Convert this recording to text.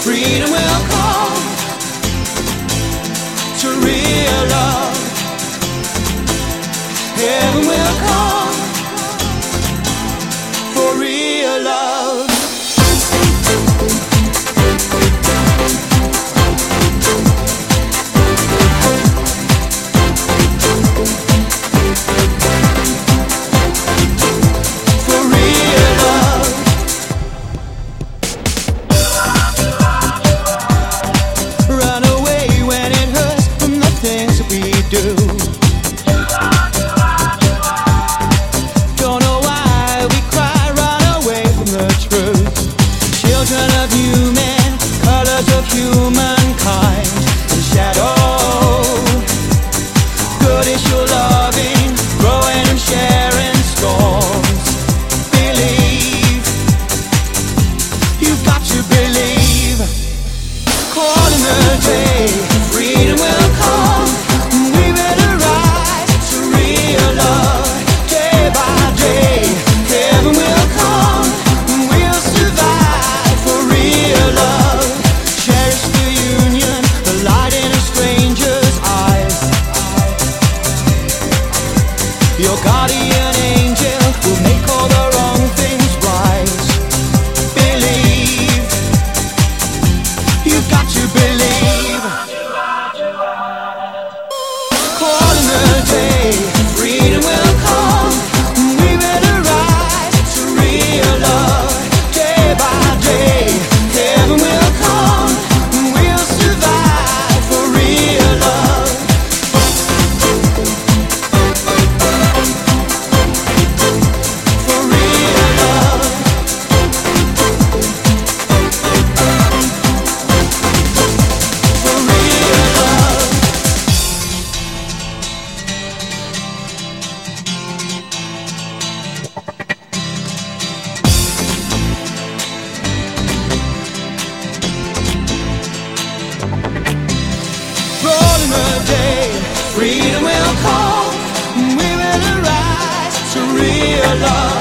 freedom will come to real love. Heaven will come for real love. Your guardian angel will make all the wrong things right. Believe, you've got to believe. Call in the day, freedom will come. We better rise to real love. Day by day, heaven will come. We'll survive for real love. Freedom will come, we will rise to real love.